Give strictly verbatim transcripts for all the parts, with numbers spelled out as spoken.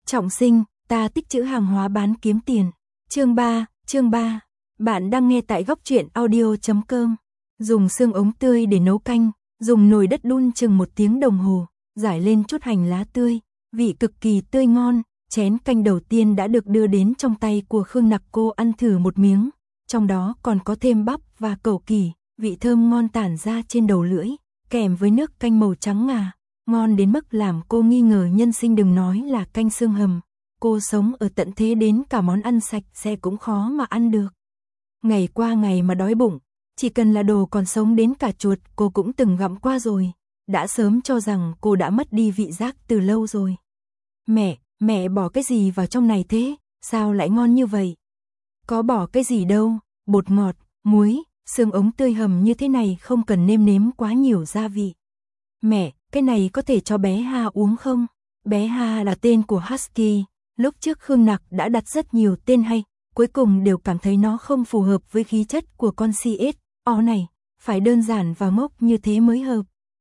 Trọng sinh, ta tích trữ hàng hóa bán kiếm tiền. Chương ba, chương ba. Bạn đang nghe tại góc truyện audio chấm com. Dùng xương ống tươi để nấu canh, dùng nồi đất đun chừng một tiếng đồng hồ, rải lên chút hành lá tươi, vị cực kỳ tươi ngon. Chén canh đầu tiên đã được đưa đến trong tay của Khương Nặc. Cô ăn thử một miếng, trong đó còn có thêm bắp và cẩu kỳ, vị thơm ngon tản ra trên đầu lưỡi, kèm với nước canh màu trắng ngà, ngon đến mức làm cô nghi ngờ nhân sinh, đừng nói là canh xương hầm. Cô sống ở tận thế đến cả món ăn sạch sẽ cũng khó mà ăn được. Ngày qua ngày mà đói bụng, chỉ cần là đồ còn sống đến cả chuột cô cũng từng gặm qua rồi, đã sớm cho rằng cô đã mất đi vị giác từ lâu rồi. Mẹ, mẹ bỏ cái gì vào trong này thế, sao lại ngon như vậy? Có bỏ cái gì đâu, bột ngọt, muối, xương ống tươi hầm như thế này không cần nêm nếm quá nhiều gia vị. Mẹ, cái này có thể cho bé Ha uống không? Bé Ha là tên của Husky, lúc trước Khương Nặc đã đặt rất nhiều tên hay, cuối cùng đều cảm thấy nó không phù hợp với khí chất của con xê ét o này, phải đơn giản và ngốc như thế mới hợp.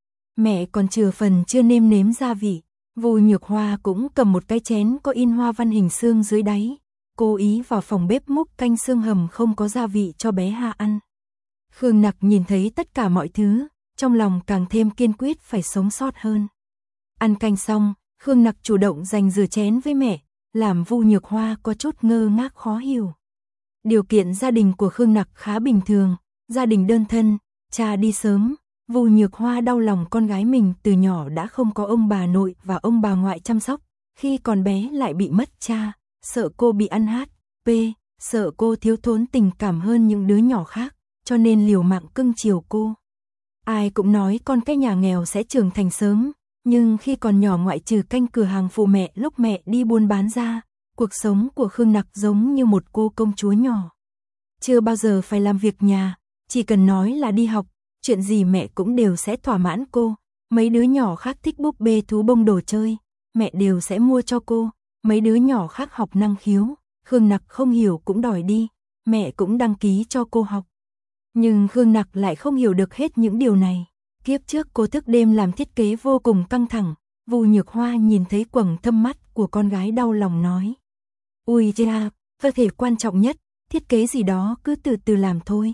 Mẹ còn chừa phần chưa nêm nếm gia vị. Vu Nhược Hoa cũng cầm một cái chén có in hoa văn hình xương dưới đáy, cố ý vào phòng bếp múc canh xương hầm không có gia vị cho bé Ha ăn. Khương Nặc nhìn thấy tất cả mọi thứ, trong lòng càng thêm kiên quyết phải sống sót hơn. Ăn canh xong, Khương Nặc chủ động giành rửa chén với mẹ, làm Vu Nhược Hoa có chút ngơ ngác khó hiểu. Điều kiện gia đình của Khương Nặc khá bình thường, gia đình đơn thân, cha đi sớm. Vu Nhược Hoa đau lòng con gái mình từ nhỏ đã không có ông bà nội và ông bà ngoại chăm sóc, khi còn bé lại bị mất cha, sợ cô bị ăn hát pê, sợ cô thiếu thốn tình cảm hơn những đứa nhỏ khác, cho nên liều mạng cưng chiều cô. Ai cũng nói con cái nhà nghèo sẽ trưởng thành sớm, nhưng khi còn nhỏ ngoại trừ canh cửa hàng phụ mẹ lúc mẹ đi buôn bán ra, cuộc sống của Khương Nặc giống như một cô công chúa nhỏ. Chưa bao giờ phải làm việc nhà, chỉ cần nói là đi học, chuyện gì mẹ cũng đều sẽ thỏa mãn cô. Mấy đứa nhỏ khác thích búp bê thú bông đồ chơi, mẹ đều sẽ mua cho cô. Mấy đứa nhỏ khác học năng khiếu, Khương Nặc không hiểu cũng đòi đi, mẹ cũng đăng ký cho cô học. Nhưng Khương Nặc lại không hiểu được hết những điều này. Kiếp trước cô thức đêm làm thiết kế vô cùng căng thẳng. Vu Nhược Hoa nhìn thấy quầng thâm mắt của con gái đau lòng nói: "Ui cha, cơ thể quan trọng nhất, thiết kế gì đó cứ từ từ làm thôi.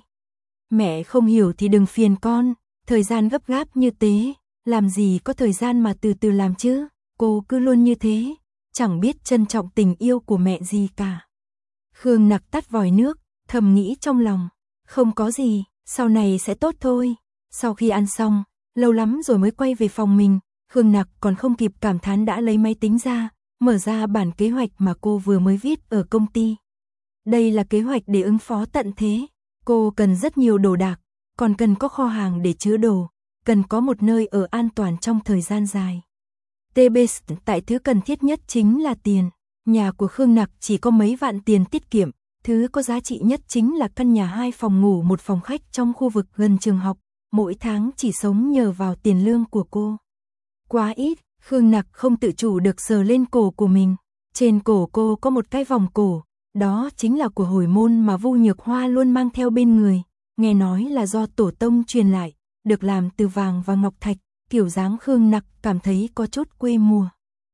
Mẹ không hiểu thì đừng phiền con, thời gian gấp gáp như thế, làm gì có thời gian mà từ từ làm chứ, cô cứ luôn như thế, chẳng biết trân trọng tình yêu của mẹ gì cả." Khương Nặc tắt vòi nước, thầm nghĩ trong lòng, không có gì, sau này sẽ tốt thôi. Sau khi ăn xong, lâu lắm rồi mới quay về phòng mình, Khương Nặc còn không kịp cảm thán đã lấy máy tính ra, mở ra bản kế hoạch mà cô vừa mới viết ở công ty. Đây là kế hoạch để ứng phó tận thế. Cô cần rất nhiều đồ đạc, còn cần có kho hàng để chứa đồ, cần có một nơi ở an toàn trong thời gian dài. tê bê tại thứ cần thiết nhất chính là tiền. Nhà của Khương Nặc chỉ có mấy vạn tiền tiết kiệm, thứ có giá trị nhất chính là căn nhà hai phòng ngủ một phòng khách trong khu vực gần trường học, mỗi tháng chỉ sống nhờ vào tiền lương của cô. Quá ít, Khương Nặc không tự chủ được sờ lên cổ của mình. Trên cổ cô có một cái vòng cổ, đó chính là của hồi môn mà Vu Nhược Hoa luôn mang theo bên người, nghe nói là do tổ tông truyền lại, được làm từ vàng và ngọc thạch, kiểu dáng Khương Nặc cảm thấy có chút quê mùa.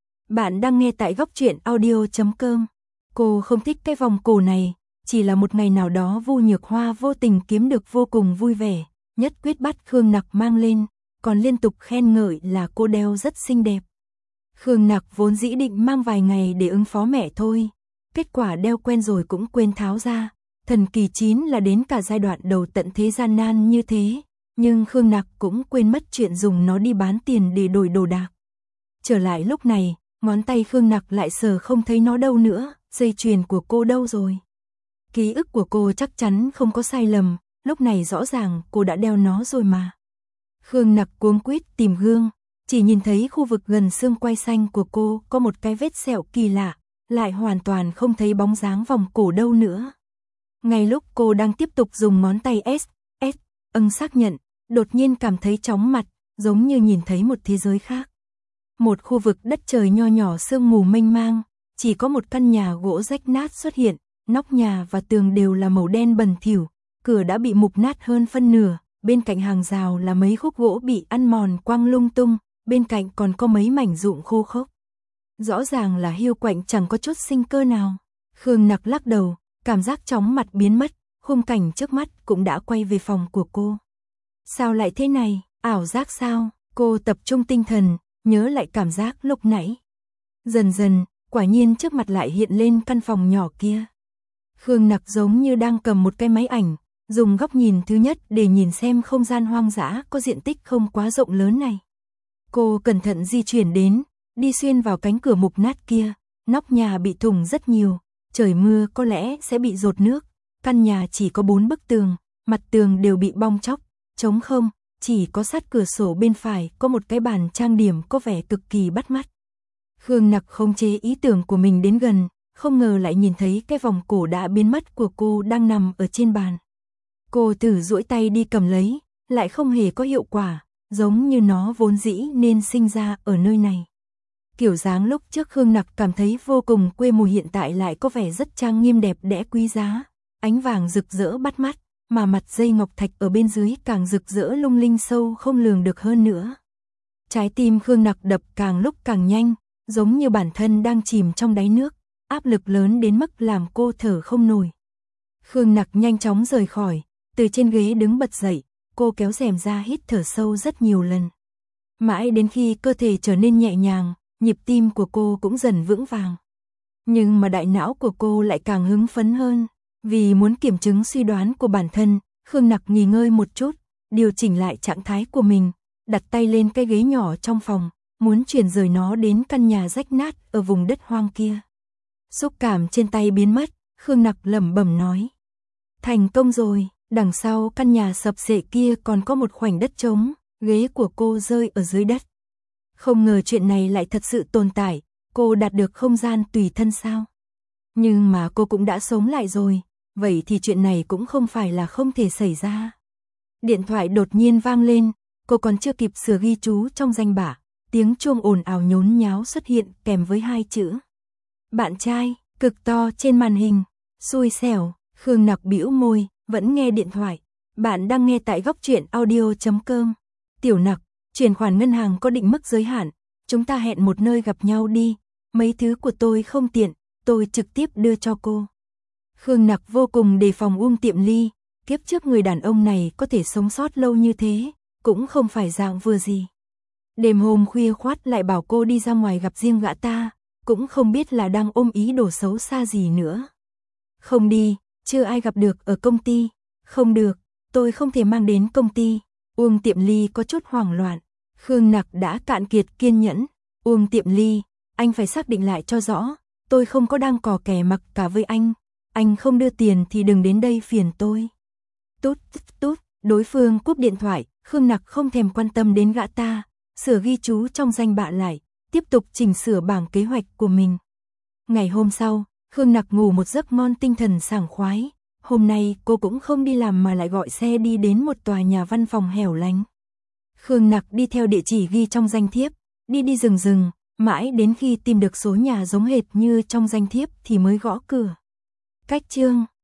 Bạn đang nghe tại góc truyện audio chấm com. Cô không thích cái vòng cổ này, chỉ là một ngày nào đó Vu Nhược Hoa vô tình kiếm được vô cùng vui vẻ, nhất quyết bắt Khương Nặc mang lên, còn liên tục khen ngợi là cô đeo rất xinh đẹp. Khương Nặc vốn dĩ định mang vài ngày để ứng phó mẹ thôi. Kết quả đeo quen rồi cũng quên tháo ra. Thần kỳ chín là đến cả giai đoạn đầu tận thế gian nan như thế, nhưng Khương Nặc cũng quên mất chuyện dùng nó đi bán tiền để đổi đồ đạc. Trở lại lúc này, ngón tay Khương Nặc lại sờ không thấy nó đâu nữa, dây chuyền của cô đâu rồi? Ký ức của cô chắc chắn không có sai lầm, lúc này rõ ràng cô đã đeo nó rồi mà. Khương Nặc cuống quýt tìm gương, chỉ nhìn thấy khu vực gần xương quai xanh của cô có một cái vết sẹo kỳ lạ, lại hoàn toàn không thấy bóng dáng vòng cổ đâu nữa. Ngay lúc cô đang tiếp tục dùng ngón tay S, S, ưng xác nhận, đột nhiên cảm thấy chóng mặt, giống như nhìn thấy một thế giới khác. Một khu vực đất trời nho nhỏ sương mù mênh mang, chỉ có một căn nhà gỗ rách nát xuất hiện, nóc nhà và tường đều là màu đen bẩn thỉu, cửa đã bị mục nát hơn phân nửa, bên cạnh hàng rào là mấy khúc gỗ bị ăn mòn quăng lung tung, bên cạnh còn có mấy mảnh rụng khô khốc. Rõ ràng là hiu quạnh chẳng có chút sinh cơ nào. Khương Nặc lắc đầu, cảm giác chóng mặt biến mất, khung cảnh trước mắt cũng đã quay về phòng của cô. Sao lại thế này, ảo giác sao? Cô tập trung tinh thần, nhớ lại cảm giác lúc nãy. Dần dần, quả nhiên trước mặt lại hiện lên căn phòng nhỏ kia. Khương Nặc giống như đang cầm một cái máy ảnh, dùng góc nhìn thứ nhất để nhìn xem không gian hoang dã có diện tích không quá rộng lớn này. Cô cẩn thận di chuyển đến, đi xuyên vào cánh cửa mục nát kia, nóc nhà bị thủng rất nhiều, trời mưa có lẽ sẽ bị dột nước, căn nhà chỉ có bốn bức tường, mặt tường đều bị bong tróc, trống không, chỉ có sát cửa sổ bên phải có một cái bàn trang điểm có vẻ cực kỳ bắt mắt. Khương Nặc khống chế ý tưởng của mình đến gần, không ngờ lại nhìn thấy cái vòng cổ đã biến mất của cô đang nằm ở trên bàn. Cô thử duỗi tay đi cầm lấy, lại không hề có hiệu quả, giống như nó vốn dĩ nên sinh ra ở nơi này. Kiểu dáng lúc trước Khương Nặc cảm thấy vô cùng quê mùa hiện tại lại có vẻ rất trang nghiêm đẹp đẽ quý giá, ánh vàng rực rỡ bắt mắt, mà mặt dây ngọc thạch ở bên dưới càng rực rỡ lung linh sâu không lường được hơn nữa. Trái tim Khương Nặc đập càng lúc càng nhanh, giống như bản thân đang chìm trong đáy nước, áp lực lớn đến mức làm cô thở không nổi. Khương Nặc nhanh chóng rời khỏi, từ trên ghế đứng bật dậy, cô kéo rèm ra hít thở sâu rất nhiều lần. Mãi đến khi cơ thể trở nên nhẹ nhàng, nhịp tim của cô cũng dần vững vàng. Nhưng mà đại não của cô lại càng hứng phấn hơn, vì muốn kiểm chứng suy đoán của bản thân, Khương Nặc nghỉ ngơi một chút, điều chỉnh lại trạng thái của mình, đặt tay lên cái ghế nhỏ trong phòng, muốn chuyển rời nó đến căn nhà rách nát ở vùng đất hoang kia. Xúc cảm trên tay biến mất, Khương Nặc lẩm bẩm nói. Thành công rồi, đằng sau căn nhà sập xệ kia còn có một khoảnh đất trống, ghế của cô rơi ở dưới đất. Không ngờ chuyện này lại thật sự tồn tại, cô đạt được không gian tùy thân sao? Nhưng mà cô cũng đã sống lại rồi, vậy thì chuyện này cũng không phải là không thể xảy ra. Điện thoại đột nhiên vang lên, cô còn chưa kịp sửa ghi chú trong danh bạ, tiếng chuông ồn ào nhốn nháo xuất hiện kèm với hai chữ. Bạn trai, cực to trên màn hình, xui xẻo, Khương Nặc bĩu môi, vẫn nghe điện thoại. Bạn đang nghe tại góc truyện audio chấm com. Tiểu Nặc, chuyển khoản ngân hàng có định mức giới hạn, chúng ta hẹn một nơi gặp nhau đi, mấy thứ của tôi không tiện, tôi trực tiếp đưa cho cô. Khương Nặc vô cùng đề phòng Uông Tiệm Ly, kiếp trước người đàn ông này có thể sống sót lâu như thế, cũng không phải dạng vừa gì. Đêm hôm khuya khoắt lại bảo cô đi ra ngoài gặp riêng gã ta, cũng không biết là đang ôm ý đồ xấu xa gì nữa. Không đi, chưa ai gặp được ở công ty. Không được, tôi không thể mang đến công ty. Uông Tiệm Ly có chút hoảng loạn. Khương Nặc đã cạn kiệt kiên nhẫn. Uông Tiệm Ly, anh phải xác định lại cho rõ, tôi không có đang cò kè mặc cả với anh. Anh không đưa tiền thì đừng đến đây phiền tôi. Tút tút, đối phương cúp điện thoại, Khương Nặc không thèm quan tâm đến gã ta, sửa ghi chú trong danh bạ lại, tiếp tục chỉnh sửa bảng kế hoạch của mình. Ngày hôm sau, Khương Nặc ngủ một giấc ngon tinh thần sảng khoái. Hôm nay cô cũng không đi làm mà lại gọi xe đi đến một tòa nhà văn phòng hẻo lánh. Khương Nặc đi theo địa chỉ ghi trong danh thiếp, đi đi rừng rừng, mãi đến khi tìm được số nhà giống hệt như trong danh thiếp thì mới gõ cửa. Cách chương